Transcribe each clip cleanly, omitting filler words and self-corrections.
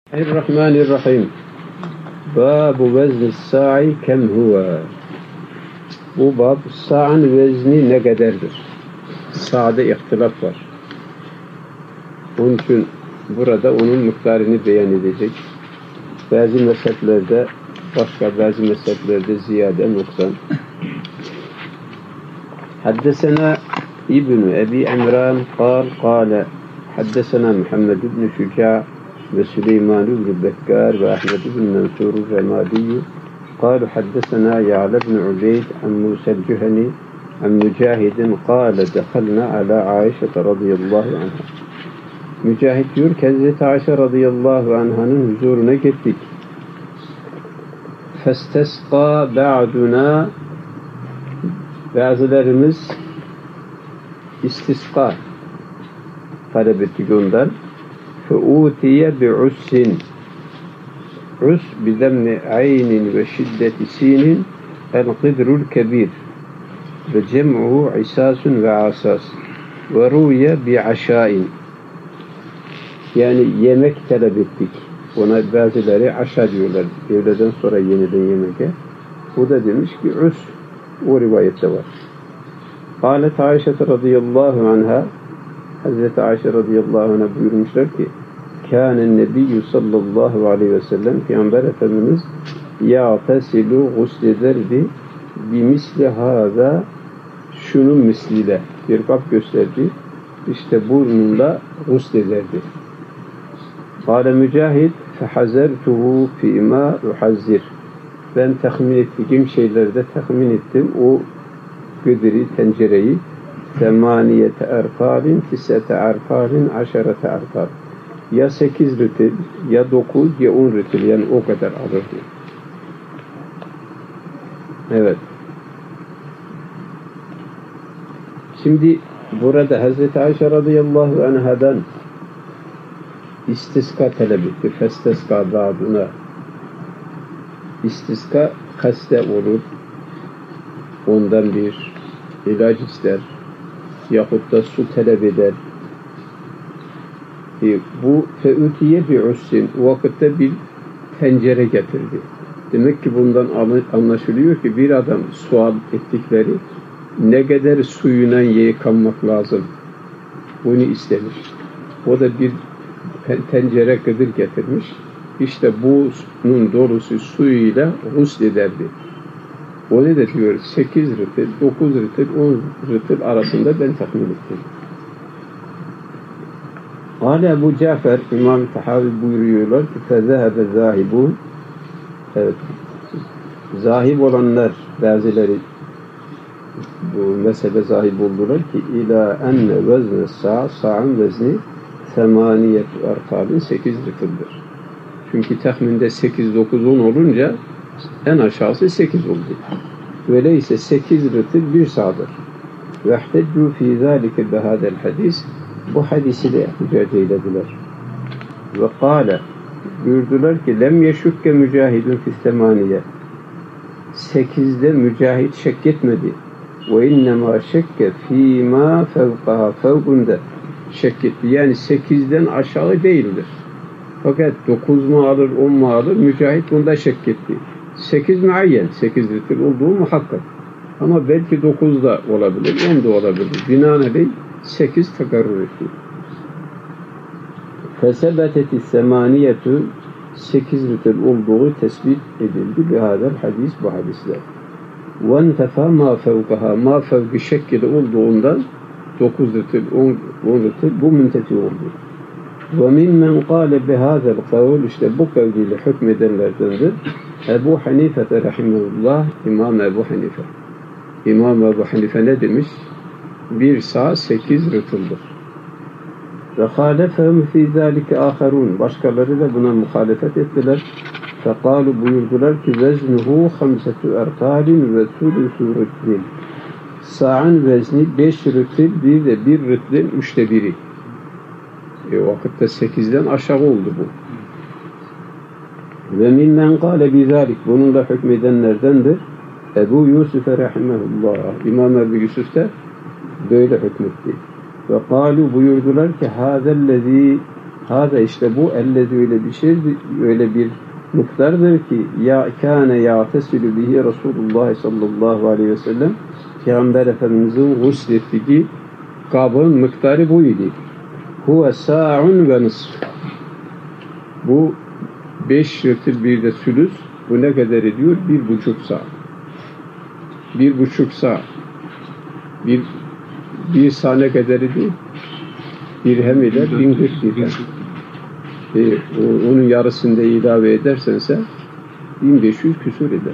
Bismillahirrahmanirrahim. Babu vezni sa'i kem huve. Bu bab sa'ın vezni ne kadardır? Sa'da ihtilaf var. Onun için burada onun miktarını beyan edecek. Bazı mezheplerde başka, bazı mezheplerde ziyade noksan. Haddesena İbn-i Ebi Emran قال حدثنا محمد بن شجاع وسليمان بن بكار وأحمد بن منصور الرمادي قالوا حدثنا يعلى بن عبيد عن موسى الجهني عن مجاهد قال دخلنا على عائشة رضي الله عنها. Mücahit diyor ki Hazreti Ayşe radıyallahu anh'ın huzuruna gittik. Festesqa ba'duna, bazılarımız istisqa talep ettik ondan. Fe'utiye bi'ussin, us bidemni aynin ve şiddeti sinin el-qidrul kebir ve cem'uhu isasun ve asas ve ruye bi'aşain. Yani yemek talep ettik. Ona bazıları aşağı diyorlar. Öğleden sonra yeniden yemeğe. O da demiş ki us. O rivayette var. Kâlet Ayşe radıyallahu anha, Hazreti Ayşe radıyallahu anha buyurmuşlar ki kânen nebiyyü sallallahu aleyhi ve sellem Peygamber Efendimiz ya'tesilu guslederdi bimisli hâzâ, şunun misliyle bir kap gösterdi. İşte burnunda guslederdi. Kâle Mücahid fehazertuhu fîmâ uhazzir. Ben tahmin ettiğim şeylerde tahmin ettim. O güdri, tencereyi semaniyete erfalin, tisete erfalin, aşerete erfal. Ya 8 ritil, ya 9, ya 10 ritil. Yani o kadar alırdı. Evet. Şimdi burada Hazreti Ayşe radıyallahu anhadan İstiska talep etti. Festeska ba'duna. İstiska kaste olur. Ondan bir ilaç ister. Yahut da su talep eder. Bu fe'utiye bi'ussin. O vakitte bir tencere getirdi. Demek ki bundan anlaşılıyor ki bir adam sual ettikleri ne kadar suyuna yıkanmak lazım. Bunu istemiş. O da bir tencere kadar getirmiş. İşte bunun dolusu suyuyla guslederdi. O ne de diyor? 8 ritil, 9 ritil, 10 ritil arasında ben tahmin ettim. Âle Ebu Cafer, İmam-ı Tahavi buyuruyorlar ki fezehebe zâhibûn. Evet. Zahib olanlar, bazıları bu mesele zahib oldular ki ilâ enne vezne sa'ın vezni semaniyetü erkalin 8 ritildir. Çünkü tahminde 8, 9, 10 olunca en aşağısı 8 oldu. Öyleyse 8 ritil bir sağdır. Vehteccu fî zâlike behâdel hadis. Bu hadisi de hüccet eylediler. Ve kâle, buyurdular ki lem yeşukke mücahidun fissemaniye. 8'de mücahit şek etmedi. Ve innemâ şekke fîmâ fevkaha, fevkunda şek etti. Yani 8'den aşağı değildir. Fakat 9 mu alır, 10 mu alır? Mücahit bunda şek etti. 8 müayyen, 8 ritil olduğu muhakkak. Ama belki 9 da olabilir, 10 da olabilir. Binaenaleyh 8 tekarrür etti. Fesebeteti semaniyetü 8 ritil olduğu tespit edildi. Bihadel hadis, bu hadisler. Ventefa ma fevkaha, ma fevki şekkili olduğundan 9 ritil, 10 ritil bu müntefi oldu. Ve mimmen kâle bihâzel kavl, işte bu kavliyle hükmedenlerdendir. Ebu Hanife rahimehullah, İmam Ebu Hanife. İmam Ebu Hanife ne demiş? Bir sağ 8 ritildir. Ve hâlefehum fî zâlike âherûn. Başkaları da buna muhalefet ettiler. Fekâlu, buyurdular ki veznuhu 5 erkâlin ve sülüsü ritlin. Sa'ın vezni 5 ritil, bir de 1 ritlin 3'te 1'i. O vakitte 8'den aşağı oldu bu. Ve mimmen kâle bizâlik, bununla hükmedenlerdendir Ebu Yusuf rahimehullah. İmam Ebu Yusuf da böyle hükmetti. Ve kâlu, buyurdular ki hâzellezî Hâda işte bu ellezi öyle bir şeydir, öyle bir miktardır ki ya kâne ya'tesilu bihi Resulullah sallallahu aleyhi ve sellem Peygamber Efendimizin guslettiği kabın miktarı buydu. Huve sa'un ve nısf. Bu 5 rıtıl bir de sülüs. Bu ne kadar ediyor? 1,5 saat. 1,5 saat. Bir saat ne kadar ediyor? Dirhem eder, 1040 dirhem. Onun yarısını da ilave edersen sen 1500 küsur eder.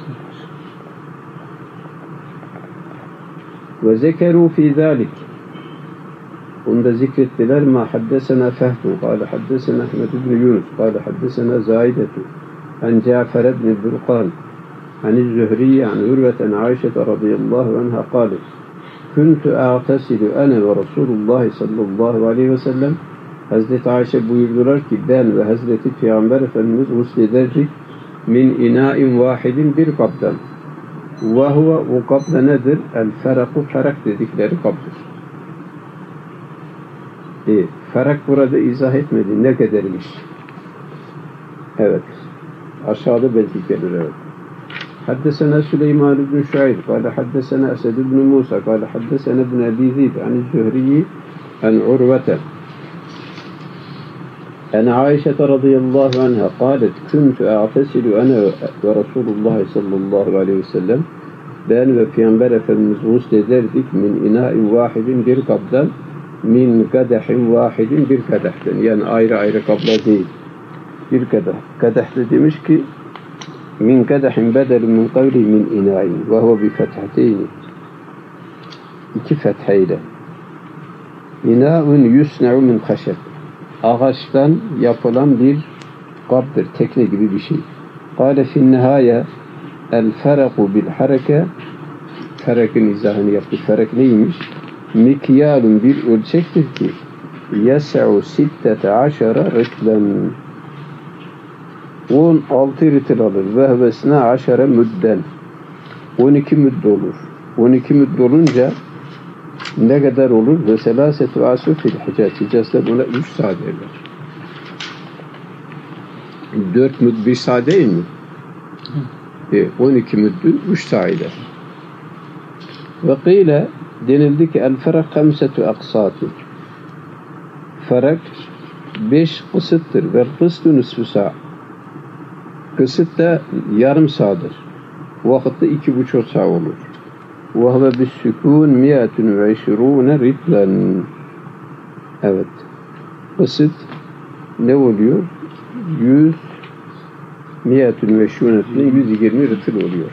Ve zekeru fi zalik. Onda zikrettiler ma haddesena Fehmu kâle haddesena Ahmed ibn Yunus kâle haddesena Zaidetu an Cafer ibn Burqan an Zühriye an Urveten Aişe radıyallahu anha kâle kuntu a'tasilu ana ve Resulullah sallallahu aleyhi ve sellem. Hazreti Ayşe buyurdular ki ben ve Hazreti Peygamber Efendimiz guslederdik min ina'in vahidin bir kaptan. Ve huve o kapta nedir? El feraku ferak dedikleri kaptır. Ferak burada izah etmedi. Ne kadarmış? Evet. Aşağıda belki gelir. Evet. حدثنا سليمان بن شعيب قال حدثنا أسد بن موسى قال حدثنا ابن أبي ذئب عن الزهري عن عروة عن عائشة رضي الله عنها قالت كنت أغتسل أنا ورسول الله صلى الله عليه وسلم ben ve Peygamber Efendimiz guslederdik min ina'in vahidin bir kaptan min kadehin vahidin bir kadehten yani ayrı ayrı kaplar değil bir kadeh. Kadehte demiş ki min kadehin bedelun min kavli min ina'in ve huve bi fethateyni 2 fetheyle ina'un yusna'u min haşeb ağaçtan yapılan bir kaptır, tekne gibi bir şey. Kâle fin nihâye el feraku bil hareke ferakın izahını yaptı. Ferak neymiş? Mikyalun bir ölçektir ki yes'u 16 ritlen 16 ritil alır ve hevesine 10 müdden 12 müdd olur. 12 müdd olunca ne kadar olur? Ve selasetu asur fil Hicaz. Hicaz'da buna 3 saat derler. 4 müdd 1 saat değil mi? 12 müddün 3 saat eder. Ve kıyle denildi ki el ferak 5 aksatı. Ferak 5 kısıttır. Ve kıstı nüsfü saat. Kısıt da yarım saattir. Vakitte 2,5 saat olur. وَهَوَ بِالسُّكُونَ 120 ritlen. Evet. Kısıt ne oluyor? 120 ritil oluyor.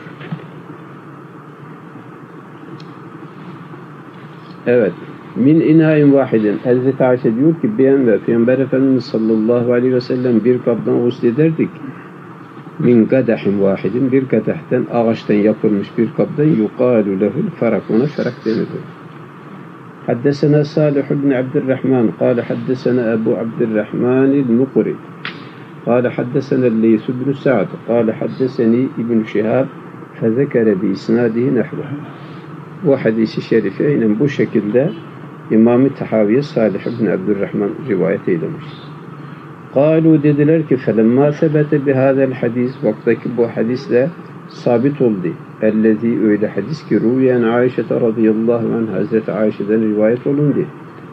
Evet. Min ina'in vahidin. Hazreti Ayşe diyor ki ben ve Peygamber Efendimiz sallallahu aleyhi ve sellem bir kaptan guslederdik. Min kadehin vahidin bir kadehten ağaçtan yapılmış bir kaptan yuqalu lehul ferak ona ferak denir. Haddesena Salih ibn Abdurrahman قال حدثنا أبو عبد الرحمن المقري قال حدثنا الليث بن سعد قال حدثني ابن شهاب فذكر بإسناده نحوه. Bu hadisi şerifi aynen bu şekilde İmam-ı Tahaviye Salih ibn Abdurrahman rivayet eylemiş. قالوا dediler ki فَلَمَّا ثَبَتَ بِهَذَا الْحَدِيثِ vaktaki bu hadisle sabit oldu. Ellezî öyle hadis ki Rüyen Ayşe radıyallahu anh Hazreti Ayşe'den rivayet olundu.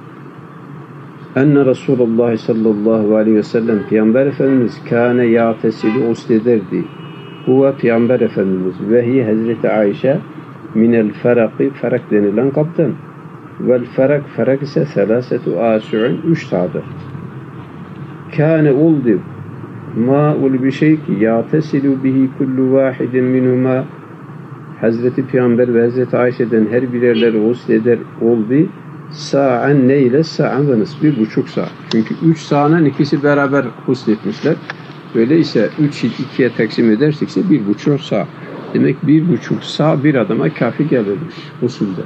Enne Resulullah sallallahu aleyhi ve sellem Peygamber Efendimiz kâne ya'tesilu uslederdi. Huve Peygamber Efendimiz ve hi Hazreti Ayşe minel ferakı ferak denilen kaptan. Vel ferak ise selâsetu âsu'un 3 saattir. Kâne oldu ma ol bir şey ki ya'tesilu bihi kullu vahidin minhuma Hazreti Peygamber ve Hazreti Ayşe'den her birerleri gusleder oldu. Sa'an neyle? Sa'an ve nısf 1,5 saat. Çünkü 3 saatın ikisi beraber gusletmişler. Öyleyse 3'ü 2'ye taksim edersekse 1,5 saat. Demek 1,5 saat bir adama kafi gelirmiş usulde.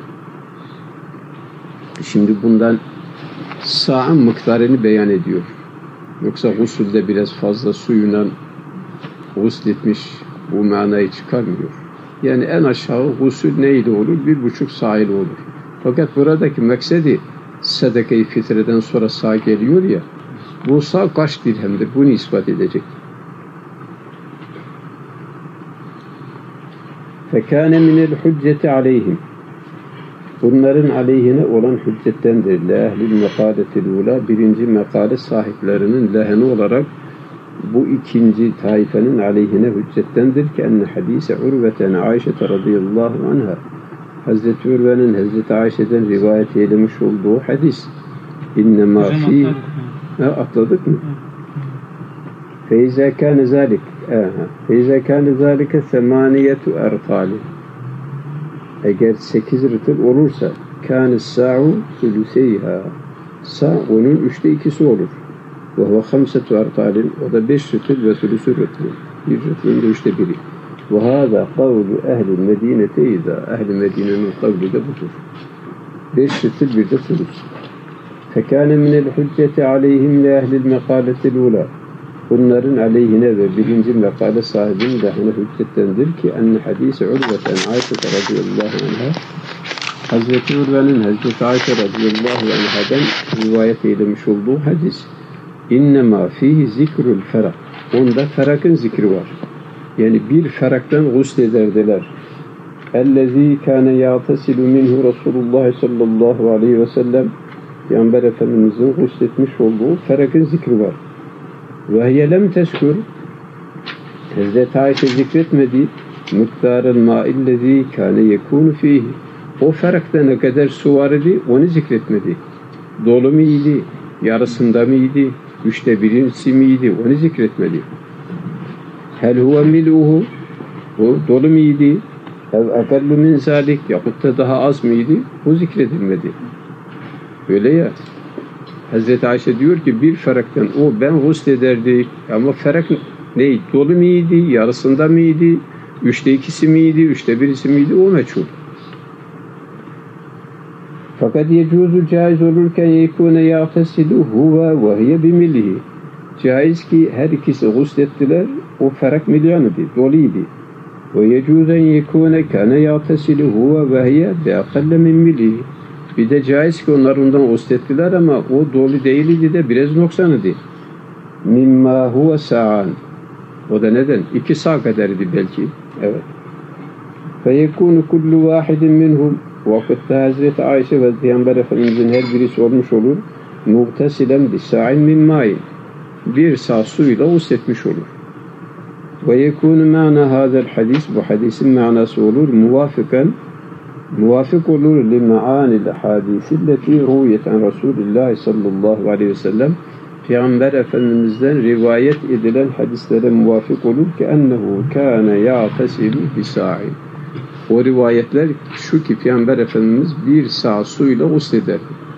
Şimdi bundan sa'ın miktarını beyan ediyor. Yoksa usulde biraz fazla suyuna gusletmiş bu manayı çıkarmıyor. Yani en aşağı gusül neyle olur? 1,5 saat ile olur. Fakat buradaki maksedi sadaka-i fitreden sonra sağ geliyor ya Bu sağ kaç dirhemdir? Bunu ispat edecek. فَكَانَ مِنَ الْحُجَّةِ عَلَيْهِمْ Bunların aleyhine olan hüccettendir. لَاَهْلِ الْمَقَالَةِ الْعُولَى Birinci mekale sahiplerinin lehine olarak bu ikinci taifenin aleyhine hüccettendir ki enne hadise Urveten Ayşe radıyallahu anha Hazreti Urve'nin Hazreti Ayşe'den rivayet eylemiş olduğu hadis. İnnemâ fî atladık mı? Feyzâ kâne zâlik Feyzâ kâne zâlike semâniyetu ertâli Eğer 8 rıtıl olursa kâne sâ'u sülüseyhâ Sa' onun 3'te 2'si olur. Ve huve 5 ertâlin o da 5 rıtıl ve sülüsü rıtıl. Bir rıtılın da 3'te 1'i. Ve hâzâ kavlu ehl-i medînete izâ ehl-i Medine'nin kavli de budur. 5 rıtıl bir de sülüs. Fekâne minel hücceti aleyhim li ehlil mekâletil ulâ Bunların aleyhine ve birinci mekale sahibinin lehine hüccettendir ki enne hadise Urveten Ayşe radıyallahu anha Hazreti Urve'nin Hazreti Ayşe radıyallahu anha'dan rivayet eylemiş olduğu hadis. İnnemâ fîhi zikrul ferak. Onda ferakın zikri var. Yani bir feraktan guslederdiler. Ellezî kâne yâtesilu minhu Resulullah sallallahu aleyhi ve sellem Peygamber Efendimiz'in gusletmiş olduğu ferakın zikri var. Ve hiye lem teskür Hazreti Ayşe zikretmedi miktarın mâillezî kâne yekûnu fîhi O ferakta ne kadar su var idi onu zikretmedi. Dolu muydu? Yarısında mıydı? 3'te 1'si miydi? Onu zikretmedi. Hel huve mil'uhu O dolu muydu? Ev ekallu min zâlik yahut da daha az mıydı? O zikredilmedi. Öyle ya. Hazreti Ayşe diyor ki bir feraktan o ben guslederdik ama ferak neydi? Dolu muydu? Yarısında mıydı? 3'te 2'si miydi? 3'te 1'si miydi? O meçhul. Fakat yecuzu caiz olurken yekûne yâtesilu huve ve hiye bimilihi. Caiz ki her ikisi guslettiler, o ferak milyanıydı, doluydu. Ve yecuzen yekûne kâne yâtesilu huve ve hiye beakalle min milihi. Bir de caiz ki onlar ondan guslettiler ama o dolu değildi de biraz noksanıydı. Mimma huve sa'an. O da neden? 2 sağ kadarıydı belki. Evet. Fe yekûnu kullu vâhidin minhum Vakitte Hazreti Ayşe ve Peygamber Efendimizin her birisi olmuş olur. Muhtesilen bisa'in min ma'in. Bir sağ suyla gusletmiş olur. Ve yekûnu ma'na hâzel hadis. Bu hadisin manası olur. Muvafık olur li ma'anil hadisilleti ruviyeten Resulullah sallallahu aleyhi ve sellem. Peygamber Efendimiz'den rivayet edilen hadislere muvafık olur ki ennehu kâne ya'tesilu bisa'in. O rivayetler şu ki Peygamber Efendimiz bir sağ suyla guslederdi.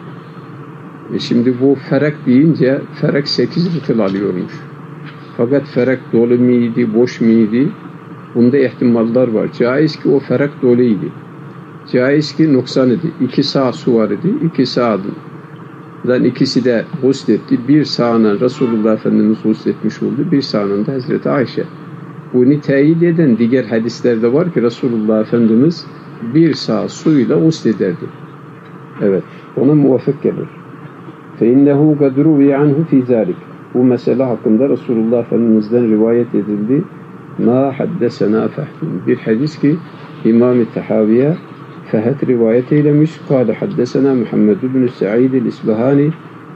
Şimdi bu ferak deyince ferak 8 rıtıl alıyormuş. Fakat ferak dolu muydu, boş muydu? Bunda ihtimaller var. Caiz ki o ferak doluydu. Caiz ki noksan idi. 2 sağ su var idi. 2 sağdan ikisi de gusletti. Bir sağına Resulullah Efendimiz gusletmiş oldu. Bir sağına da Hazreti Ayşe. Bunu teyit eden diğer hadislerde var ki Resulullah Efendimiz bir sağ suyla guslederdi. Evet, ona muvafık gelir. فَاِنَّهُ قَدْ رُوِيَ عَنْهُ فِي ذَٰلِكِ Bu mesele hakkında Resulullah Efendimiz'den rivayet edildi. مَا حَدَّسَنَا فَحْتٍ Bir hadis ki İmam-ı Tahaviye Fehd rivayet eylemiş. قَالَ حَدَّسَنَا مُحَمَّدُ بْنُ سَعِيدِ الْإِسْبَهَانِ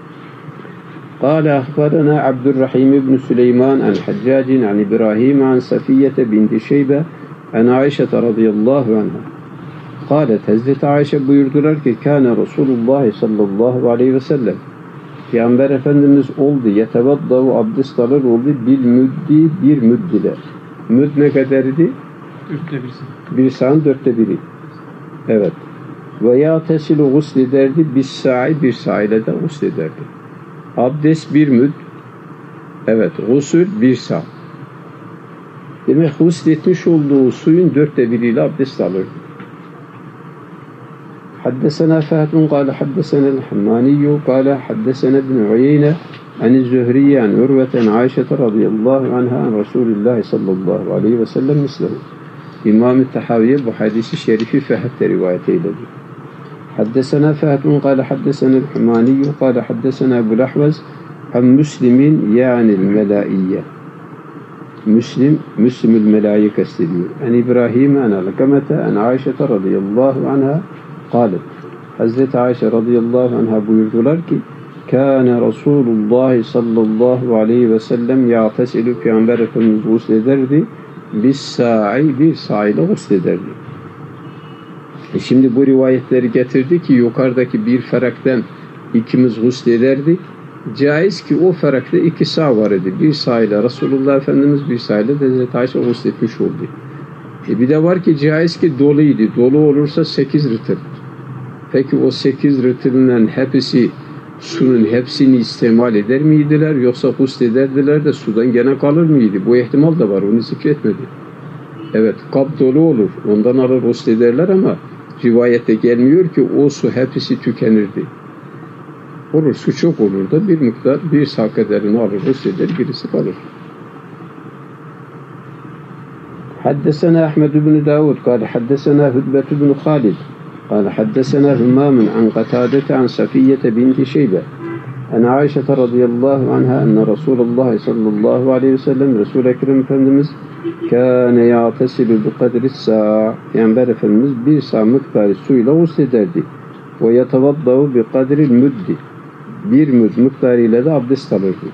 قال أخبرنا عبد الرحيم بن سليمان عن حجاج عن إبراهيم عن صفية بنت شيبة عن عائشة رضي الله عنها قالت Hazreti Ayşe buyurdular ki Kâne Resulullah sallallahu aleyhi ve sellem Peygamber Efendimiz oldu yetevaddau abdest alır oldu bil müddi bir müdd ile. Müdd ne kadarıydı? 1/4. Bir sağın 1/4'i. Evet. Ve yâtesilu guslederdi bis sa'i bir sağ ile de guslederdi. Abdest bir müd. Evet. Gusül bir sağ. Demek gusletmiş olduğu suyun 1/4 ile abdest alır. Haddesena Fahd قال حدثنا الحماني قال حدثنا ابن عيينة عن الزهري عن عروة عن عائشة رضي الله عنها عن رسول الله صلى الله عليه وسلم مثله. İmam-ı Tahaviye bu hadisi şerifi Fahd'de rivayet eyledi. حدثنا فهد قال حدثنا الحماني قال حدثنا أبو الأحوز An Müslim'in yani melaiye. Müslimül melayı kastediyor. En İbrahim en Alkamete en Ayşe radıyallahu anha kalet. Hazreti Ayşe radıyallahu anha buyurdular ki Kâne Resulullah sallallahu aleyhi ve sellem ya'tesilu Peygamber Efendimiz guslederdi. Bir sa'yla guslederdi. Şimdi bu rivayetleri getirdi ki yukarıdaki bir ferakten ikimiz guslederdik. Caiz ki o ferakta 2 sağ var idi. Bir sağıyla Resulullah Efendimiz, bir sağıyla Hazreti Ayşe gusletmiş oldu. Bir de var ki caiz ki doluydu. Dolu olursa 8 rıtıl. Peki o 8 rıtılın hepsi suyun hepsini istemal eder miydiler yoksa guslederdiler de sudan gene kalır mıydı? Bu ihtimal da var. Onu zikretmedi. Evet, kap dolu olur. Ondan alır guslederler ama rivayette gelmiyor ki o su hepsi tükenirdi. Olur, su çok olur da bir miktar bir sağ kadarını alır, gusleder, birisi kalır. حدثنا أحمد بن داود قال حدثنا هدبة بن خالد قال حدثنا همام عن قتادة عن صفية بنت شيبة أن عائشة رضي الله عنها أن رسول الله صلى الله عليه وسلم رسول أكرم Efendimiz كان يغتسل بقدر الساع Peygamber Efendimiz bir sağ miktarı suyla guslederdi ve yetevaddahu bi kadril müddi bir müd miktarıyla da abdest alırdı.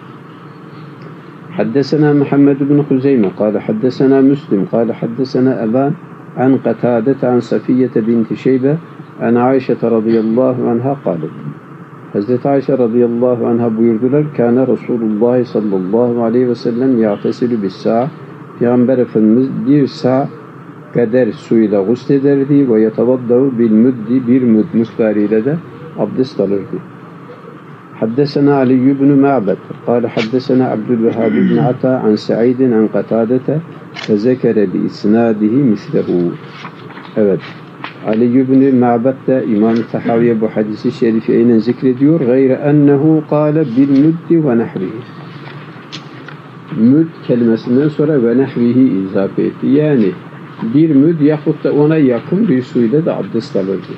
حدثنا محمد بن خزيمة قال حدثنا مسلم قال حدثنا أبان عن قتادة عن صفية بنت شيبة عن عائشة رضي الله عنها قالت Hazreti Ayşe radıyallahu anha buyurdular Kâne Resulullah sallallahu aleyhi ve sellem ya'tesilu bis sâ Peygamber Efendimiz bir sağ kadar suyla guslederdi ve yetevaddahu bil müddi bir müd miktarıyla da abdest alırdı. حدثنا علي بن معبد قال حدثنا عبد الوهاب بن عطاء عن سعيد عن قتادة فذكر بإسناده مثله. Evet. Ali ibn Ma'bad da İmam-ı Tahaviye bu hadisi şerifi aynen zikrediyor. Gayre ennehu kâle bil müddi ve nehvihi. Müd kelimesinden sonra ve nehvihi izafe etti. Yani bir müd yahut da ona yakın bir suyla da abdest alırdı.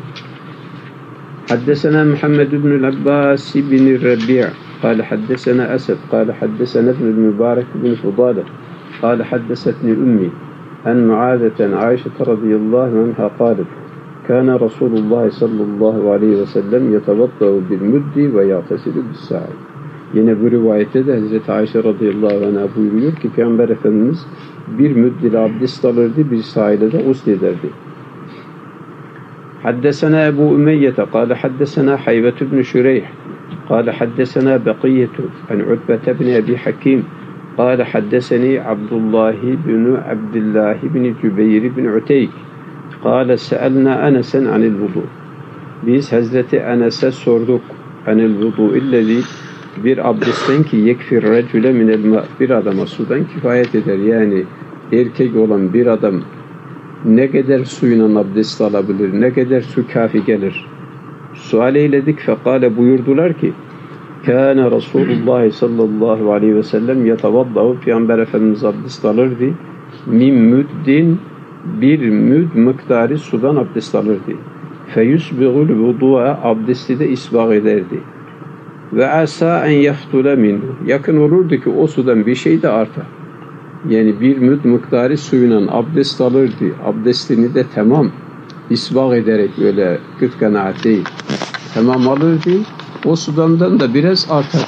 حدثنا محمد بن العباس بن الربيع قال حدثنا أسد قال حدثنا ابن المبارك بن فضالة قال حدثتني أمي عن معاذة عائشة رضي الله عنها قالت كان رسول الله صلى الله عليه وسلم يتوضأ بالمد ويغتسل بالساعي. Yine bu rivayette de Hazreti Ayşe radıyallahu anh'a buyuruyor ki Peygamber Efendimiz bir müdd ile abdest alırdı, bir sağ ile de guslederdi. حدثنا أبو أمية قال حدثنا حيبة بن شريح قال حدثنا بقية عن عتبة بن أبي حكيم قال حدثني عبد الله بن جبير بن عتيك قال سألنا أنسا عن الوضوء. Biz Hazreti Enes'e sorduk anil vudu illezi bir abdestten ki yekfir recüle minel ma bir adama sudan kifayet eder. Yani erkek olan bir adam ne kadar suyla abdest alabilir, ne kadar su kafi gelir. Sual eyledik fekale buyurdular ki Kâne Resulullah sallallahu aleyhi ve sellem yetevaddahu Peygamber Efendimiz abdest alırdı. Min müddin bir müd miktarı sudan abdest alırdı. Feyusbigul vudu'a abdesti de isbag ederdi. Ve asa en yaftule minhu yakın olurdu ki o sudan bir şey de artar. Yani bir müd miktarı suyla abdest alırdı. Abdestini de tamam isbag ederek öyle küt kanaat değil. Tamam alırdı. O sudandan da biraz artar.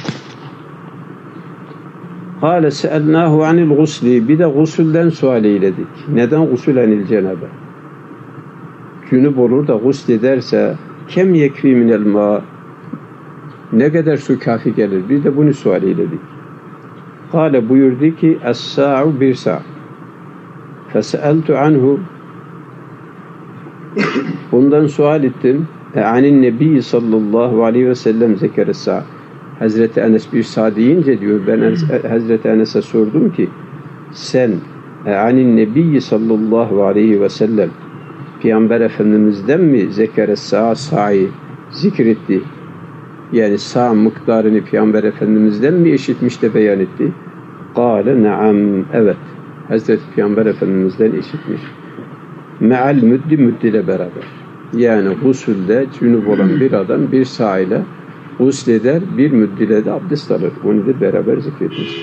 Kâle se'elnâhu anil gusli. Bir de gusülden sual eyledik. Neden gusül anil cenebe? Cünüp olur da gusl ederse kem yekfî minel mâ ne kadar su kafi gelir? Bir de bunu sual eyledik. Kâle buyurdu ki es-sa'u bir sa' fese'eltu anhu bundan sual ettim. Anin Nebi sallallahu aleyhi ve sellem zekere sa' Hazreti Enes bir sa' deyince diyor ben Hazreti Enes'e sordum ki sen anin Nebi sallallahu aleyhi ve sellem Peygamber Efendimiz'den mi zekere sa'yı zikretti? Yani sağ miktarını Peygamber Efendimiz'den mi işitmiş de beyan etti? Kâle naam, evet. Hazreti Peygamber Efendimiz'den işitmiş. Me'al müddi ile beraber. Yani gusülde cünüp olan bir adam bir sağ ile gusleder, bir müddile de abdest alır. Onu da beraber zikretmiş.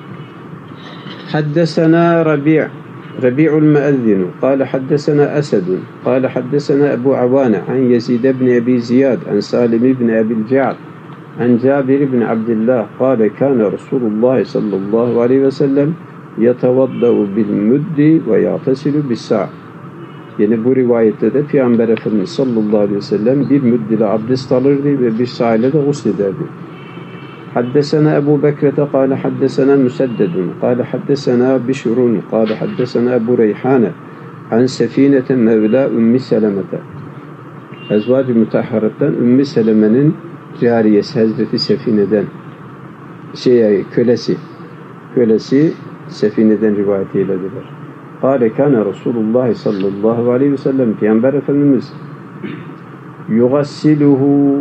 Haddesena Rabi'ul Müezzin قال حدثنا أسد قال حدثنا أبو عوانة عن يزيد بن أبي زياد عن سالم بن أبي الجعد عن جابر بن عبد الله قال كان رسول الله صلى الله عليه وسلم يتوضأ بالمد ويغتسل بالساع. Yani bu rivayette de Peygamber Efendimiz sallallahu aleyhi ve sellem bir müdd ile abdest alırdı ve bir sağ ile de guslederdi. حدثنا أبو بكرة قال حدثنا مسدد قال حدثنا بشر قال حدثنا أبو ريحانة عن سفينة مولى أم سلمة Ezvacı Mütahharat'tan Ümmü Seleme'nin cariyesi Hazreti Sefine'den kölesi Sefine'den rivayet eylediler. Kâle kâne Resulullah sallallahu aleyhi ve sellem Peygamber Efendimiz yugassiluhu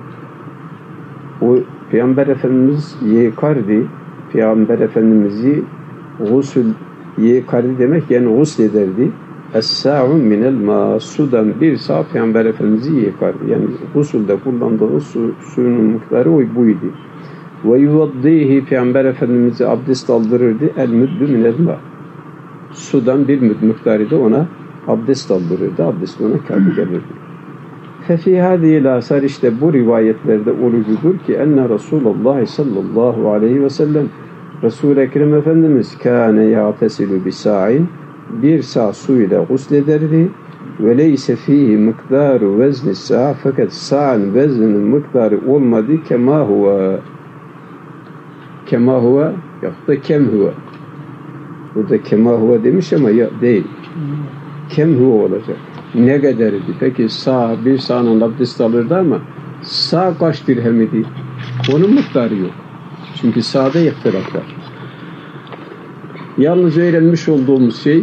Peygamber Efendimiz yıkardı. Peygamber Efendimiz'i gusül yıkardı demek yani guslederdi. Es-sa'u minel ma sudan bir sağ Peygamber Efendimiz'i yıkardı. Yani gusülde kullandığı suyun miktarı buydu. Ve yuvaddihi Peygamber Efendimiz'i abdest aldırırdı. El müddü minel ma. Sudan bir müdd miktarı da ona abdest aldırırdı. Abdest ona kafi gelirdi. Fefi hâzihi asar işte bu rivayetlerde olucudur ki enne Resulullah sallallahu aleyhi ve sellem Resul-i Ekrem Efendimiz kâne ya'tesilu bisa'in bir sağ su ile guslederdi ve leyse fihi miktaru vezni sa'a fakat sa'ın vezninin miktarı olmadı kema huve yok da kem huve burada kema huve demiş ama ya değil kem huve olacak. Ne kadarıydı? Peki bir sağının abdest alırdı ama sağ kaç dirhem idi? Onun miktarı yok. Çünkü sağda ihtilaf var. Yalnız öğrenmiş olduğumuz şey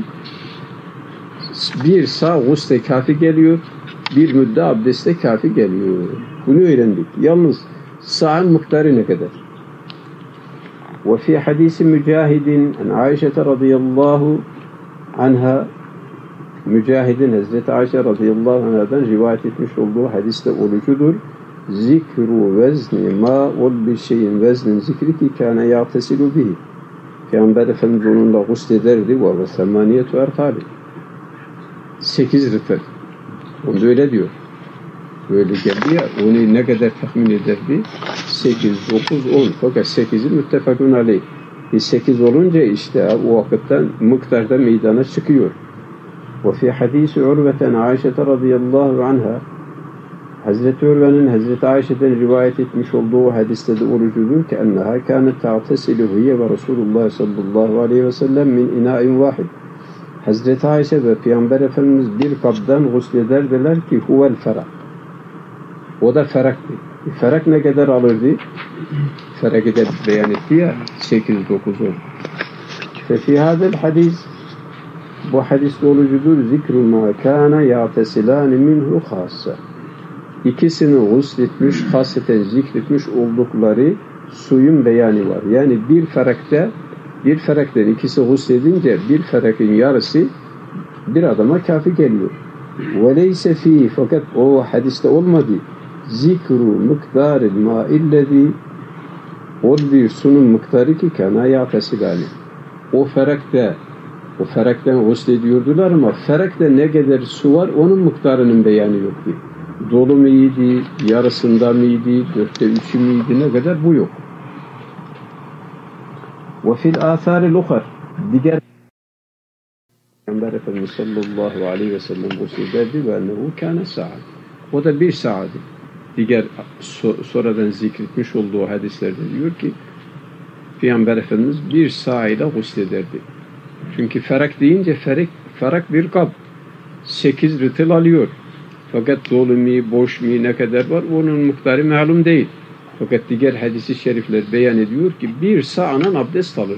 bir sağ gusle kafi geliyor, bir müdde abdeste kafi geliyor. Bunu öğrendik. Yalnız sağın miktarı ne kadar? Ve fi hadisi Mücahidin an Ayşe radıyallahu anha Mücahid'in Hazreti Ayşe radıyallahu anh'dan rivayet etmiş olduğu hadiste olucudur. Zikru vezni ma ol bir şeyin veznin zikri ki kâne ya'tesilu bihi. Peygamber Efendimiz onunla guslederdi ve semaniyetu ertabi. 8 rıtır. Onda öyle diyor. Böyle geldi ya, onu ne kadar tahmin ederdi? 8, 9, 10. Fakat 8'i müttefakun aleyh. 8 olunca işte o vakitten miktarda meydana çıkıyor. وفي حديث عروة عن عائشة رضي الله عنها Hazreti Urve'nin Hazreti Ayşe'den rivayet etmiş olduğu hadiste de orucudur ki enneha kânet ta'tesilu hiye ve Resulullah sallallahu aleyhi ve sellem min ina'in vahid. Hazreti Ayşe ve Peygamber Efendimiz bir kabdan guslederdiler ki huvel ferak. O da feraktı. Ferak ne kadar alırdı? Ferak'ı da beyan etti ya 8, 9, 10. Fefi hadel hadis bu hadiste olucudur. Zikru ma kâne ya'tesilâni minhu khâsse. İkisini gusletmiş, hasreten zikretmiş oldukları suyun beyanı var. Yani bir ferakten ikisi gusledince bir ferakın yarısı bir adama kafi geliyor. وَلَيْسَ ف۪يهِ fakat o hadiste olmadı. Zikru miktaril ma'illezî o bir sunun miktarı ki kana ya'tesilâni. O ferakten guslediyordular ama ferakte ne kadar su var onun miktarının beyanı yoktu. Dolu muydu, yarısında mıydı, 4'te 3'ü müydü, ne kadar bu yok. Ve fil âthâri lukhar diğer Peygamber Efendimiz sallallahu aleyhi ve sellem guslederdi ve ennehu kâne sa'ad. O da bir sa'adı. Diğer sonradan zikretmiş olduğu hadislerde diyor ki Peygamber Efendimiz bir sağ ile guslederdi. Çünkü ferak deyince ferak bir kap 8 rıtıl alıyor. Fakat dolu mu, boş mu, ne kadar var onun miktarı malum değil. Fakat diğer hadis-i şerifler beyan ediyor ki bir sa'anan abdest alır.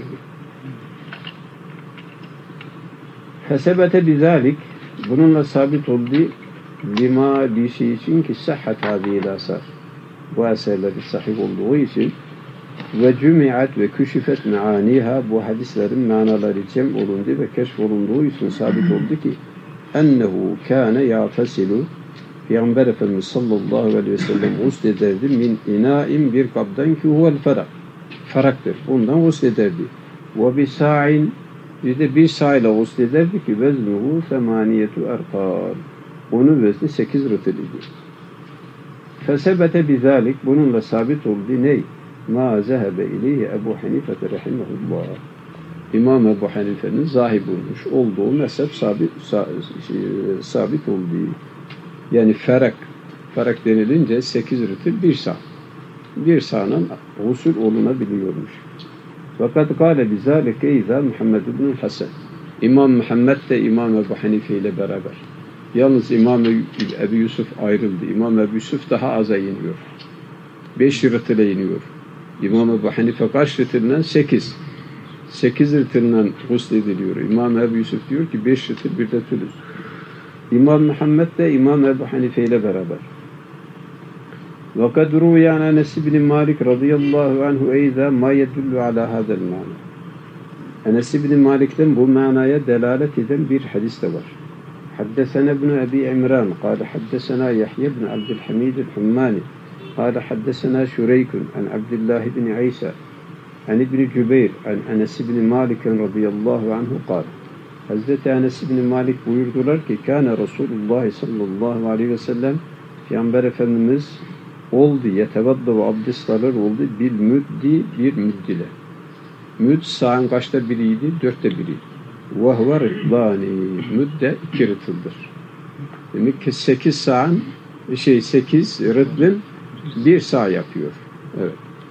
Fesebete bizalik bununla sabit oldu lima bir şey için ki sahhat hâzîl asar. Bu eserleri sahih olduğu için ve cümi'at ve küşifet meaniha bu hadislerin manaları cem olundu ve keşf olunduğu için sabit oldu ki ennehu kâne ya'tesilu Peygamber Efendimiz sallallahu aleyhi ve sellem guslederdi min inain bir kabdan ki huvel ferak. Feraktır. Ondan guslederdi. Ve bi sa'in bir de bir sa'yla guslederdi ki veznuhu semaniyetu erkal. Onun vezni 8 rıtıl idi. Fesebete bizalik bununla sabit oldu ney? Ma zehebe ileyhi Ebu Hanife rahimehullah. İmam Ebu Hanife'nin zahib olmuş olduğu mezhep sabit olduğu. Yani ferak denilince 8 rıtıl bir sağ. Bir sağının usul olunabiliyormuş. Fakat kâle bizâlike izâ Muhammed ibn Hasan. İmam Muhammed de İmam Ebu Hanife ile beraber. Yalnız İmam Ebu Yusuf ayrıldı. İmam Ebu Yusuf daha aza iniyor. 5 rıtıla iniyor. İmam Ebu Hanife kaç rıtılından? 8. 8 rıtılından guslediliyor. İmam Ebu Yusuf diyor ki 5 rıtıl bir de tülüz. İmam Muhammed de İmam Ebu Hanife ile beraber. وَقَدْ رُوْيَ عَنْ أَنَسِ بْنِ مَالِكْ رَضِيَ اللّٰهُ عَنْهُ اَيْذَا مَا يَدُلُّ عَلَى هَذَا الْمَانَى. Enes ibn Malik'ten bu manaya delalet eden bir hadis de var. حدثنا ابن أبي عمران قال حدثنا يحيى بن عبد الحميد الحماني قال حدثنا شريك عن عبد الله بن عيسى عن ابن جبير عن أنس بن مالك رضي الله عنه قال Hazreti Enes ibn Malik buyurdular ki Kâne Resulullah sallallahu aleyhi ve sellem Peygamber Efendimiz oldu yetevadda ve abdest alır oldu bil müddi bir müddile. Müd sağın kaçta biriydi? 4'te biriydi. Vahve rıtlani. Müd de 2 rıtıldır. Demek ki 8 sağın 8 rıtlın 1 sağ yapıyor. Evet.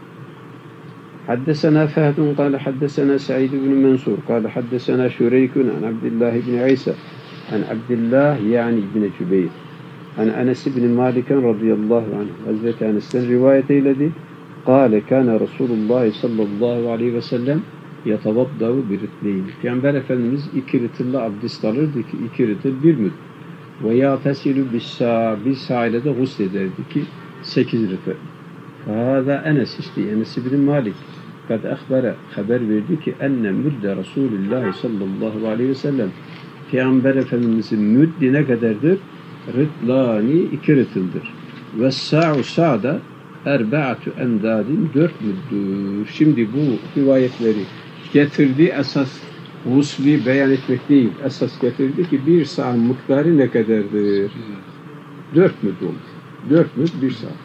حدثنا فهد قال حدثنا سعيد بن منصور قال حدثنا شريك عن عبد الله بن عيسى عن عبد الله يعني بن جبير عن أنس بن مالك رضي الله عنه Hazreti Enes'ten rivayet eyledi. قال كان رسول الله صلى الله عليه وسلم يتوضأ برتلين. Peygamber Efendimiz 2 rıtılla abdest alırdı ki 2 rıtıl bir müd. Ve yatesilu bir sağ ile de guslederdi ki 8 rıtıl. Hâzâ Enes işte Enes ibn Malik kad ahbere haber verdi ki enne müdde Resulullah sallallahu aleyhi ve sellem Peygamber Efendimizin müddi ne kadardır? Rıtlani 2 rıtıldır. Ve sa'u sa'da erbe'atu endadin 4 müddür. Şimdi bu rivayetleri getirdiği esas husli beyan etmek değil. Esas getirdi ki bir sağ miktarı ne kadardır? 4 müdd olur. 4 müdd bir sağ.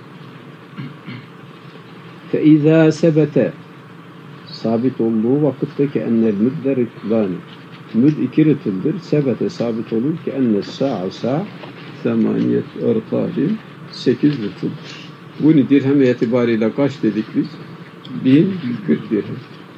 فَاِذَا سَبَتَ sabit olduğu vakitteki ennel müdde rıtlani. Müd 2 rıtıldır. Sebete sabit olur ki enne sa'a semaniyet erkâlim 8 rıtıldır. Bunu dirhem itibariyle kaç dedik biz? 1040 dirhem.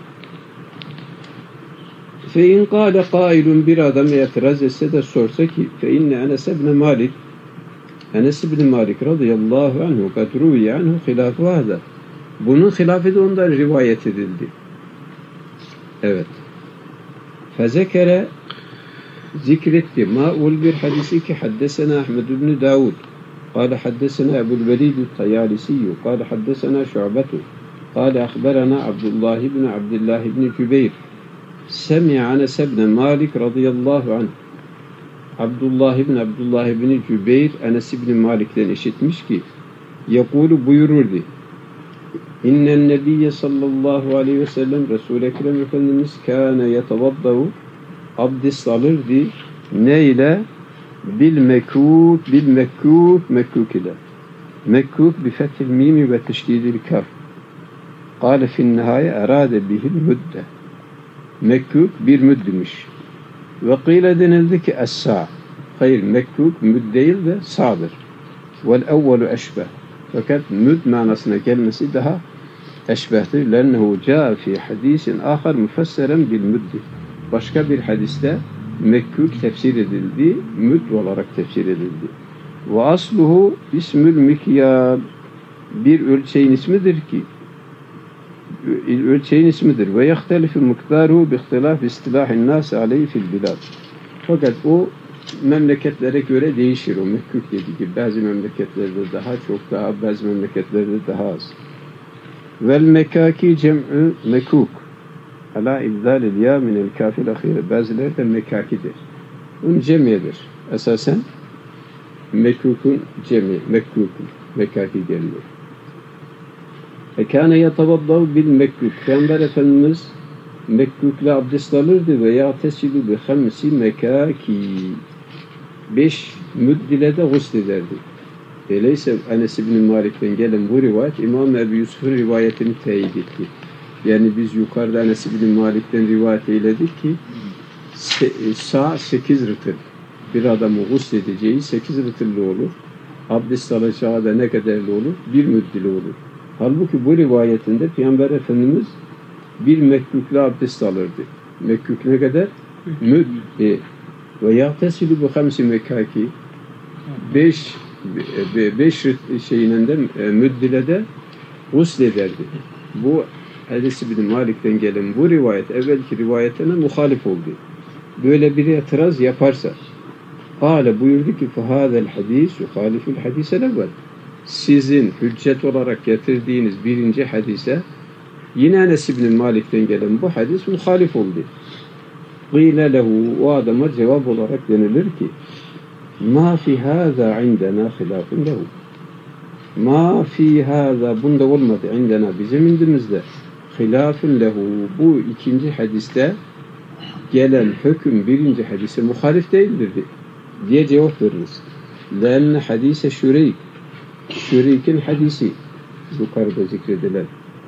فَاِنْ قَالَ قَائِلٌ bir adam itiraz etse de sorsa ki فَاِنَّ اَنَسَ بْنَ مَالِكْ Enes ibn Malik radıyallahu anhu kad ruviye anhu hilâfu hâzâ. Bunun hilafı da ondan rivayet edildi. Evet. Fezekere zikretti. Ma'ul bir hadisi ki haddesena Ahmed ibn Davud. قال حدثنا أبو الوليد الطيالسي قال حدثنا شعبة قال أخبرنا عبد الله بن جبير سمع أنس بن مالك رضي الله عنه. Abdullah ibn Cübeyr Enes ibn Malik'ten işitmiş ki yakulu buyururdu. İnnen nebiyye sallallahu aleyhi ve sellem Resul-i Ekrem Efendimiz kâne yetevaddavu abdest alırdı. Ne ile? Bil mekkûk ile. Mekkûk bi fethil mimi ve teşdidil kaf. Kâle finnihâye erâde bihil müdde. Mekkûk bir müddümiş. Ve kîle denildi ki es-sâ. Hayır, mekkûk müd değil de sağdır. Vel evvelu eşbeh. Fakat müd manasına gelmesi daha eşbehtir. Lennehu câ fi hadisin âkhar müfesseren bil müddi. Başka bir hadiste mekkûk tefsir edildi, müd olarak tefsir edildi. Ve asluhu ismül mikyâl. Bir ölçeğin ismidir ki ve yahtelifu miktaruhu bi ihtilaf istilahin nas aleyhi fil bilad. Fakat o memleketlere göre değişir o mekkûk dediği gibi. Bazı memleketlerde daha çok, bazı memleketlerde daha az. Vel mekâki cem'ü mekûk. Ala ibdâlil yâ minel kâfil ahîre. Bazıları da mekakidir. Onun cemiyedir. Esasen Mekkukun cemi, mekkukun. Mekaki geliyor. Kâne yetevaddav bil mekkuk. Peygamber Efendimiz mekkukla abdest alırdı ve ya'tesilu bi hamsi mekaki. 5 müdd ile de guslederdi. Öyleyse Enes ibn Malik'ten gelen bu rivayet İmam Ebu Yusuf'un rivayetini teyit etti. Yani biz yukarıda Enes ibn Malik'ten rivayet eyledik ki sağ 8 rıtıl. Bir adamın gusledeceği 8 rıtıllı olur. Abdest alacağı da ne kadarlı olur? 1 müddili olur. Halbuki bu rivayetinde Peygamber Efendimiz bir mekkukla abdest alırdı. Mekkuk ne kadar? Müdd. Ve ya'tesilu bi hamsi mekaki. 5 şeyinden müddile de guslederdi. Bu Enes ibn Malik'ten gelen bu rivayet evvelki rivayetine muhalif oldu. Böyle bir itiraz yaparsa Kâle buyurdu ki فَهَذَا الْحَد۪يسُ يُخَالِفُ الْحَد۪يسَ الْاَوَّلِ Sizin hüccet olarak getirdiğiniz birinci hadise yine Enes ibn Malik'ten gelen bu hadis muhalif oldu. قِيلَ لَهُ O adama cevap olarak denilir ki مَا فِي هَذَا عِنْدَنَا خِلَافٌ لَهُ مَا فِي هَذَا Bunda olmadı عِنْدَنَا bizim indimizde خِلَافٌ لَهُ Bu ikinci hadiste gelen hüküm birinci hadise muhalif değildir diye cevap veririz. لَاَنَّ hadise Şüreyk Şüreyk'in hadisi yukarıda zikredilen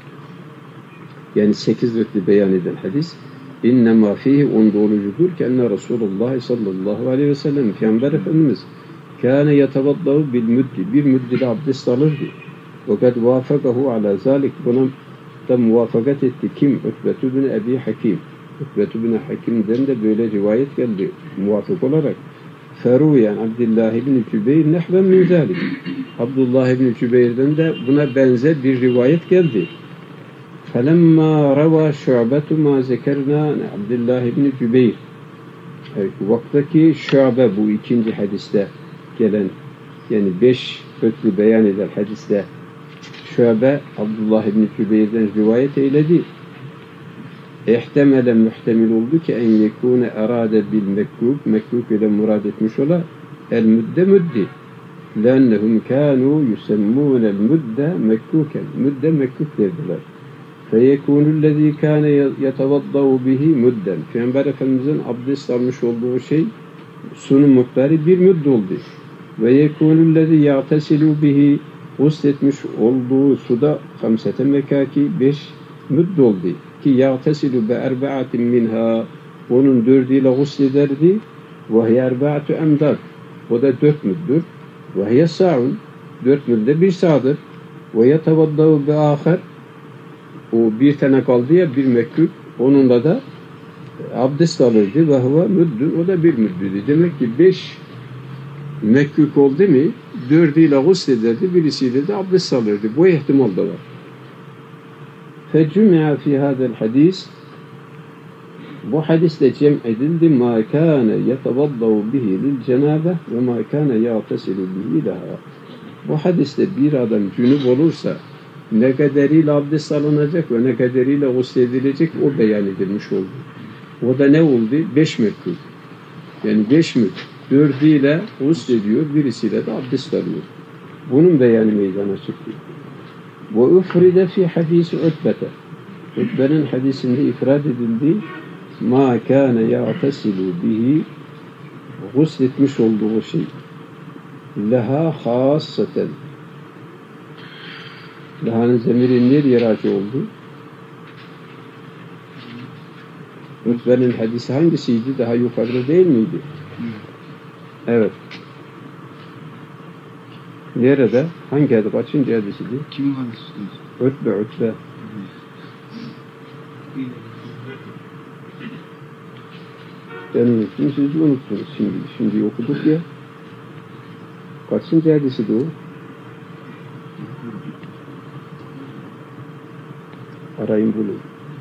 yani 8 rütli beyan eden hadis اِنَّمَا فِيهِ onda olucudur ki enne Resulullah sallallahu aleyhi ve sellem Peygamber Efendimiz kâne yetevaddavu bil müddi bir müddile abdest alırdı. Fakat vafakahu ala zalik buna da muvaffakat etti. Kim? Utbetü bin Ebi Hakim. Utbetü bin Hakim'den de böyle rivayet geldi muvafık olarak. Feruyen Abdullah ibn Cübeyr nehven min zalik. Abdullah ibn Cübeyr'den de buna benzer bir rivayet geldi. Felemma rava şu'betu ma zekerna Abdullah ibn Cübeyr. Evet, vaktaki şu'be bu ikinci hadiste gelen yani 5 hükmü beyan eder hadiste şu'be Abdullah ibn Cübeyr'den rivayet eyledi. İhtemelen muhtemel oldu ki en yekune erade bil mekkuk mekkuk ile murad etmiş ola el müdde müddi lennehum kânû yusemmûnel müdde mekkuken müdde mekkuk derdiler feyekûnüllezî kâne yetevaddavu bihi müdden Peygamber Efendimiz'in abdest almış olduğu şey sunum miktarı bir müdd oldu ve yekûnüllezî ya'tesilû bihi gusletmiş olduğu suda hamsete mekaki 5 müdd oldu ki ya'tesilu be erba'atin minha onun 4'üyle guslederdi ve hiye erba'atu emdad o da 4 müddür ve hiye sa'un 4 müdde 1 sa'dır ve yetevaddavu be ahar o bir tane kaldı ya bir mekkuk onunla da abdest alırdı ve huve müddü o da 1 müddüydü. Demek ki 5 mekkuk oldu mu 4'üyle guslederdi birisiyle de abdest alırdı. Bu ihtimal da var. فَجُمِعَ فِي هَذَا الْحَدِيثِ Bu hadiste cem edildi مَا كَانَ يَتَوَضَّوْ بِهِ لِلْجَنَابَةِ وَمَا كَانَ يَغْتَسِلُ بِهِ لَهَا Bu hadiste bir adam cünüp olursa ne kadarıyla abdest alınacak ve ne kadarıyla gusledilecek o beyan edilmiş oldu. O da ne oldu? 5 mekkuk. Yani 5 mük. 4'üyle guslediyor, birisiyle de abdest alıyor. Bunun beyanı meydana çıktı. وَاُفْرِدَ فِي حَد۪يسِ Utbete Utbe'nin hadisinde ifrad edildi مَا كَانَ يَعْتَسِلُ بِهِ gusletmiş olduğu şey leha hasaten lehanın zemiri nereye raci oldu? Utbe'nin hadisi hangisiydi? Daha yukarıda değil miydi? Evet. Nerede? Hangi hadis? Kaçıncı hadisiydi? Kim hadisi? Utbe. Ben unuttum, siz de unuttunuz şimdi okuduk ya. Kaçıncı hadisiydi o? Arayın bulun.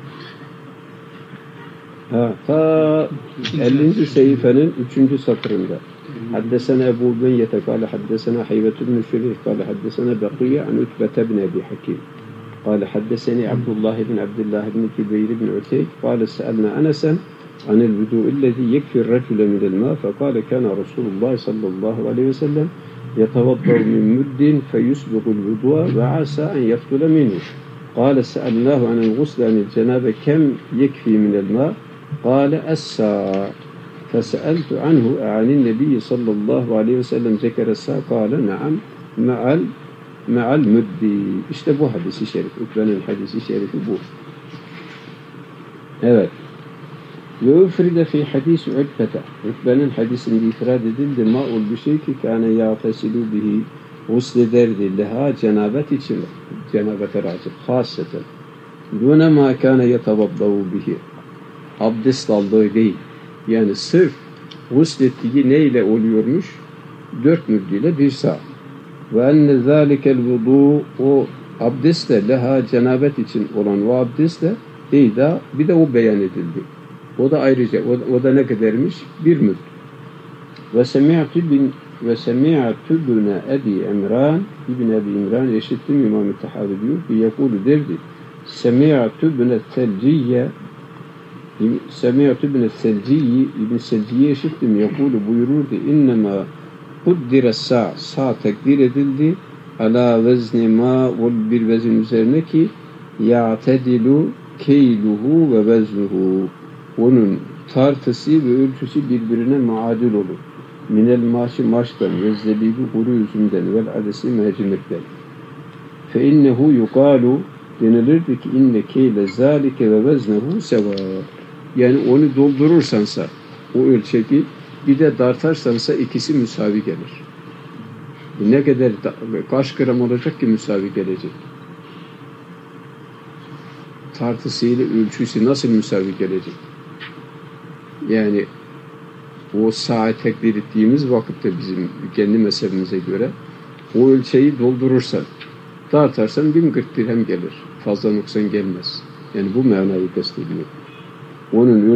Ta 50. sayfanın 3. satırında. حدثنا أبو بنية قال حدثنا حيوة بن شريح قال حدثنا بقية عن عتبة بن أبي حكيم قال حدثني عبد الله بن جبير بن عتيك قال سألنا أنسا عن الوضوء الذي يكفي الرجل من الماء فقال كان رسول الله صلى الله عليه وسلم يتوضأ من مد فيسبغ الوضوء وعسى أن يفضل منه قال سألناه عن الغسل عن الجنابة كم يكفي من الماء قال الساع فسألت عنه عن النبي صلى الله عليه وسلم ذكر الساع قال نعم مع المد. İşte bu hadisi şerif. Ukbe'nin hadisi şerifi bu. Evet. Ve üfride fi hadisi Ukbe'te. Ukbe'nin hadisinde ifrad edildi. Ma'ul bir şey ki kâne yâfesilu bihi uslederdi. Leha cenabet için. Cenabete racip. Haseten. Dûne mâ kâne yetevaddavu bihi. Abdest aldığı değil. Yani sırf guslettiği neyle oluyormuş? 4 müddiyle 1 saat. Ve enne zâlikel vudû o abdestle leha cenabet için olan o abdestle eyda bir de o beyan edildi. O da ayrıca o da ne kadarmış? 1 müdd. Ve semi'tu bine Ebi İmran İbn Ebi İmran eşittim İmam-ı Tahavi diyor ki yekulu derdi semi'tu bine Selciyye İbn Selciyye eşittim yekulu buyururdu innema kuddire sa tekdir edildi ala vezni ma bir vezin üzerine ki ya'tedilu keyluhu ve veznuhu onun tartısı ve ölçüsü birbirine muadil olur. Minel maşi maştan ve zebibi kuru üzümden vel adesi mercimekten. Fe innehu yukalu denilirdi ki inne keyle zalike ve veznehu seva. Yani onu doldurursansa o ölçeki bir de dartarsansa ikisi müsavi gelir. Ne kadar kaç gram olacak ki müsavi gelecek? Tartısıyla ölçüsü nasıl müsavi gelecek? Yani o saat tekdir ettiğimiz vakitte bizim kendi mezhebimize göre o ölçeği doldurursan, tartarsan 1040 dirhem gelir. Fazla noksan gelmez. Yani bu manayı kastediyor. Onun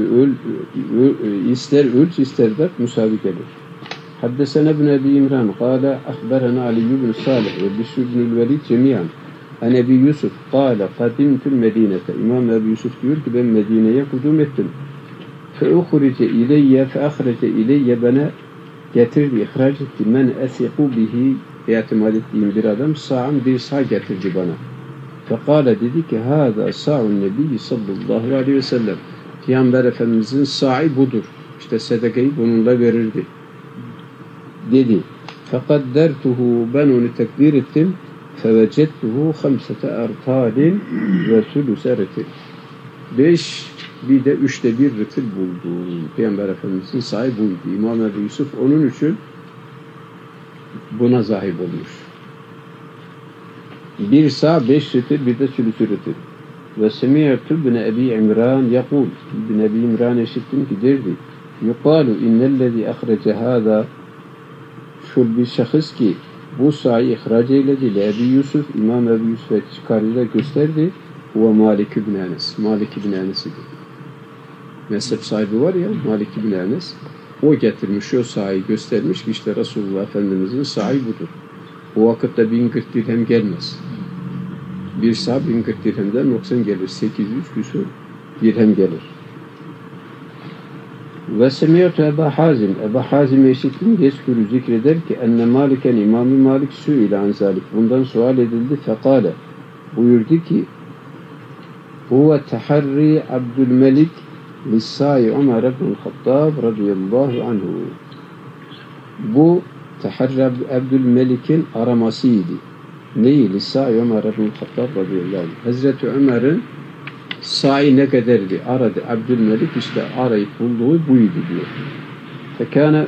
ister ölç ister dert müsavi gelir. Haddesena ibn Ebi İmran kâle ahberena Ali ibn Salih ve Bişr ibn Velid cemiyan an Ebi Yusuf kâle kadimtül Medine'te. İmam Ebi Yusuf diyor ki ben Medine'ye kudum ettim. Fe'ukhrice ileyye fe'ahrece ileyye bana getirdi, ihraç etti. Men esiku bihi itimat ettiğim bir adam sa'ın bir sağ getirdi bana. Fekale dedi ki hâzâ sa'un nebiyyi sallallahu aleyhi ve sellem. Peygamber Efendimizin sa'i budur. İşte sedakayı bununla verirdi. Dedi. Fekaddertuhu ben onu tekbir ettim. Fevecettuhu 5 ertalin ve sülüse ritil. 5 bir de 3'te 1 ritil buldu. Peygamber Efendimizin sa'i buydu. İmam Ebu Yusuf onun için buna zahip olmuş. 1 sağ 5 ritil bir de sülüsü ritil. Ve semi'tu ibn Ebi İmran yakul. İbn Ebi İmran eşittim ki derdi. Yukalu innellezi ahrece hâzâ şu bir şahıs ki bu sa'i ihraç eyledi. Ebi Yusuf, İmam Ebu Yusuf'a çıkarıyla gösterdi. O Malik ibn Enes. Malik ibn Enes'idir. Mezhep sahibi var ya Malik ibn Enes. O getirmiş o sa'i göstermiş ki işte Resulullah Efendimizin sa'i budur. O vakitte 1040 dirhem gelmez. Bir sağ 1040 dirhemden 90 gelir. 800 küsur dirhem gelir. Ve semiyatu Ebu Hazim. Ebu Hazim eşittim. Yeskürü zikreder ki enne Maliken İmam-ı Malik su'ile an zalik. Bundan sual edildi. Fekale. Buyurdu ki huve teharri Abdülmelik lissâi Ömer ibn Hattab radıyallahu anhu. Bu teharri Abdülmelik'in aramasıydı. Neyi? Lissâi Ömer ibn Hattab radıyallahu anh. Hazreti Ömer'in sa'i ne kadardı? Aradı. Abdülmelik işte arayıp bulduğu buydu diyor. Fekâne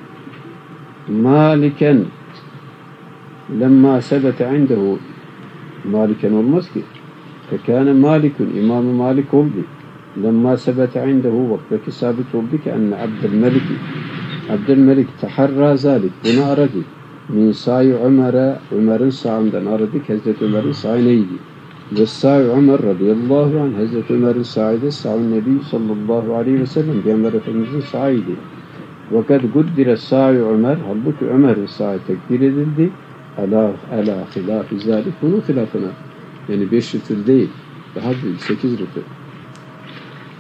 Maliken lemma sebete indehu Maliken olmaz ki. Fekâne Malikun İmam-ı Malik oldu. Lemma sebete indehu vaktaki sabit oldu ki enne Abdülmelik teharra zalik. Bunu aradı. Min sa'i Ömer'in sağından aradık. Hazreti Ömer'in sa'i neydi? Ve sa'i Ömer radıyallahu anh Hazreti Ömer'in sa'i de sa'un nebi sallallahu aleyhi ve sellem Peygamber Efendimizin sa'iydi. Ve kad guddire sa'i Ömer halbuki Ömer'in sa'i tekdir edildi. Ala hilâfi zâlik bunun hilafına. Yani 5 ritil değil. Daha değil. 8 ritil.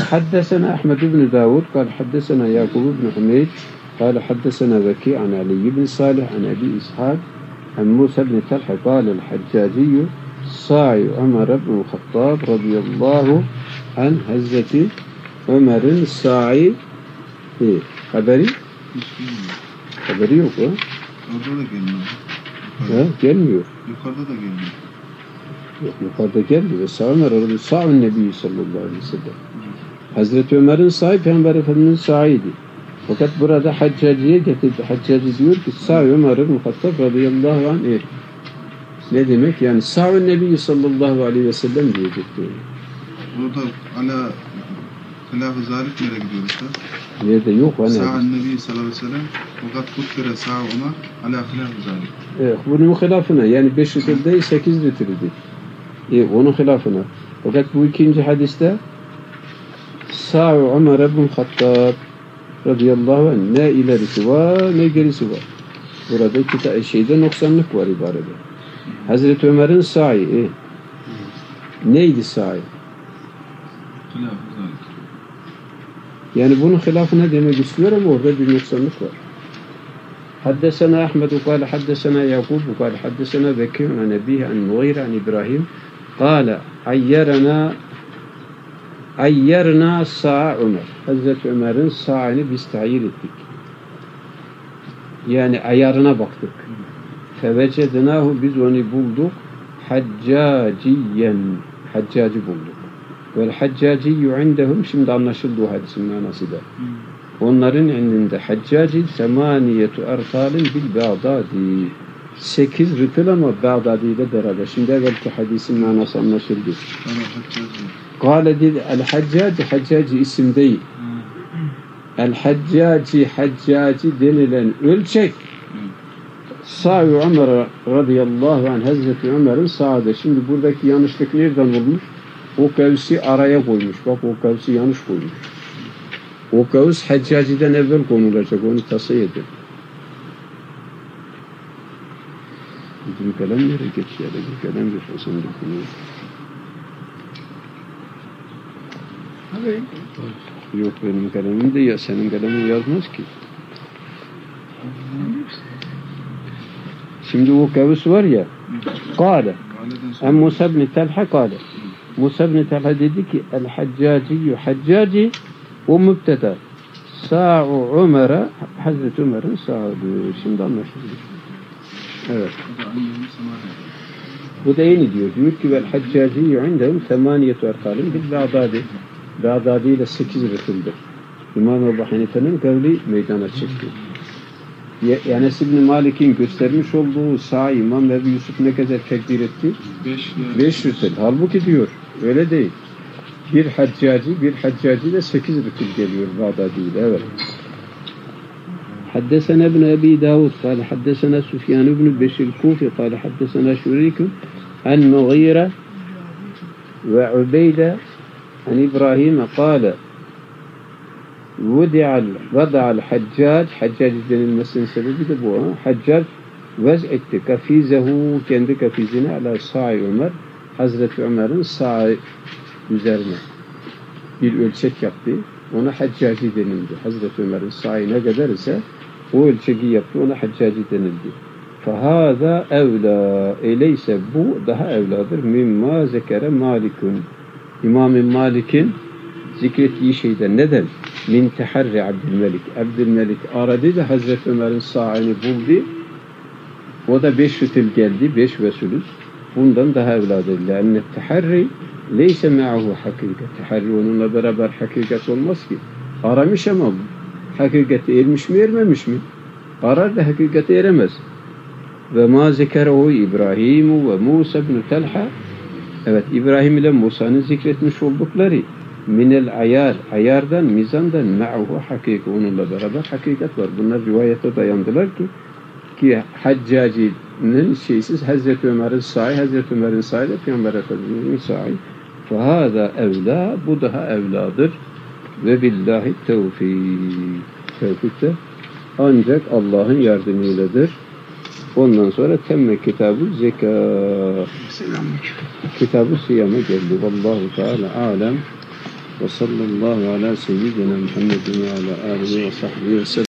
حدثنا أحمد بن داود قال حدثنا يعقوب بن حميد قال حدثنا بكي عن علي بن صالح عن أبي إسحاق عن موسى بن طلحة قال الحجاجي صاعي عمر بن الخطاب رضي الله عن Hazreti Ömer'in sa'i haberi yok ha? Orada da gelmiyor. Ha, gelmiyor. Yukarıda da gelmiyor. Yok, yukarıda gelmiyor. Ve Ömer arada sa'un Nebi sallallahu aleyhi ve sellem. Hazreti Ömer'in sa'i Peygamber Efendimiz'in sa'iydi. Fakat burada Haccaci'ye getirdi. Haccaci diyor ki sa'i Ömer ibn Hattab radıyallahu anh ne demek? Yani sa'un Nebi sallallahu aleyhi ve sellem diyecek diyor. Orada ala hilaf-ı zalik nereye gidiyor usta? Nerede yok hani. Sa'an Nebi sallallahu aleyhi ve sellem fakat kutkere sa'a Ömer ala hilaf-ı zalik. Evet, bunun hilafına yani 5 litre değil 8 litredir. Onun hilafına. Fakat bu ikinci hadiste Sa'u Ömer ibn Hattab radıyallahu anh ne ilerisi var ne gerisi var. Burada şeyde noksanlık var ibarede. Hazreti Ömer'in sa'i neydi sa'i? Hilaf-ı zalik. Yani bunun hilafına demek istiyor ama orada bir noksanlık var. حدثنا أحمد قال حدثنا يعقوب قال حدثنا بكير عن أبيه عن مغيرة عن إبراهيم قال عيرنا sağ Ömer. Hazreti Ömer'in sağını biz tayin ettik. Yani ayarına baktık. Fevecednahu biz onu bulduk. Haccaciyen. Haccacı bulduk. Vel haccaciyyu indehum şimdi anlaşıldı o hadisin manası da. Onların elinde Haccaci semaniyetu ertalin bil Bağdadi 8 rıtıl ama Bağdadi ile beraber. Şimdi belki hadisin manası anlaşıldı. Kâle dedi el-Haccaci isim değil. El-Haccaci denilen ölçek Sa'u Ömer radıyallahu anh Hazreti Ömer'in sağda. Şimdi buradaki yanlışlık nereden olmuş? O kavsi araya koymuş. Bak o kavsi yanlış koymuş. O kavs Haccaci'den evvel konulacak. Onu tasih edin. Bizim kalem nereye geçiyor? Bir kalem geçiyorsun. Yok benim kalemim de ya senin kalemin yazmaz ki. Şimdi o kavs var ya. Kâle. Musa ibn Talha kâle. Musa ibn Talha dedi ki el-Haccaciyyü Haccaci o mübteda. Sa'u Ömer'e Hazreti Ömer'in sağıdır. Şimdi anlaşıldı. Evet. Bu da yeni diyor. Diyor ki vel Haccaciyyü indehum semaniyetu ertalin bil Bağdadi. Bağdadi ile 8 rıtıldır. İmam Ebu Hanife'nin kavli meydana çıktı. Enes İbni Malik'in göstermiş olduğu sağ İmam Ebu Yusuf ne kadar tekbir etti? 5 rıtıl. Halbuki diyor. Öyle değil. Bir haccaci de 8 rıtıl geliyor Bağdadi ile. Evet. حدثنا ابن أبي داود قال حدثنا سفيان بن بشير الكوفي قال حدثنا شريك عن مغيرة وعبيدة عن إبراهيم قال وضع الحجاج denilmesinin sebebi de bu. Haccac vez etti kafizehu kendi kafizini ala sa'i Ömer Hazreti Ömer'in sa'i üzerine bir ölçek yaptı. Ona Haccaci denildi. Hazreti Ömer'in sa'i ne kadar ise o ölçeği yaptı. Ona Haccaci denildi. Fahâzâ evlâ öyleyse bu daha evladır. Mimma zekere Malikun. İmam-ı Malik'in zikrettiği şeyden neden? Min teharri Abdülmelik. Abdülmelik aradı da Hazreti Ömer'in sa'ini buldu. O da 5 rıtıl geldi. 5 ve sülüs. Bundan daha evladır. Lenne teharri leyse me'ahu hakikat. Teharri onunla beraber hakikat olmaz ki. Aramış ama hakikate ermiş mi ermemiş mi? Arar da hakikate eremez. Ve ma zekerehu İbrahim ve Musa ibn Talha. Evet, İbrahim ile Musa'nın zikretmiş oldukları minel ayardan, mizandan ma'uhu hakiki. Onunla beraber hakikat var. Bunlar rivayete dayandılar ki Haccaci'nin şeysiz Hazreti Ömer'in sa'i, Hazreti Ömer'in sa'i de Peygamber Efendimiz'in sa'i. Fahâzâ evlâ, bu daha evladır. Ve billahi tevfîk. Tevfik de ancak Allah'ın yardımıyladır. Ondan sonra temme kitab-ı zekâ. Kitab-ı siyame geldi. Vallahu Teala alem. Ve sallallahu ala seyyidina Muhammedin ve ala alihi ve sahbihi ve sellem.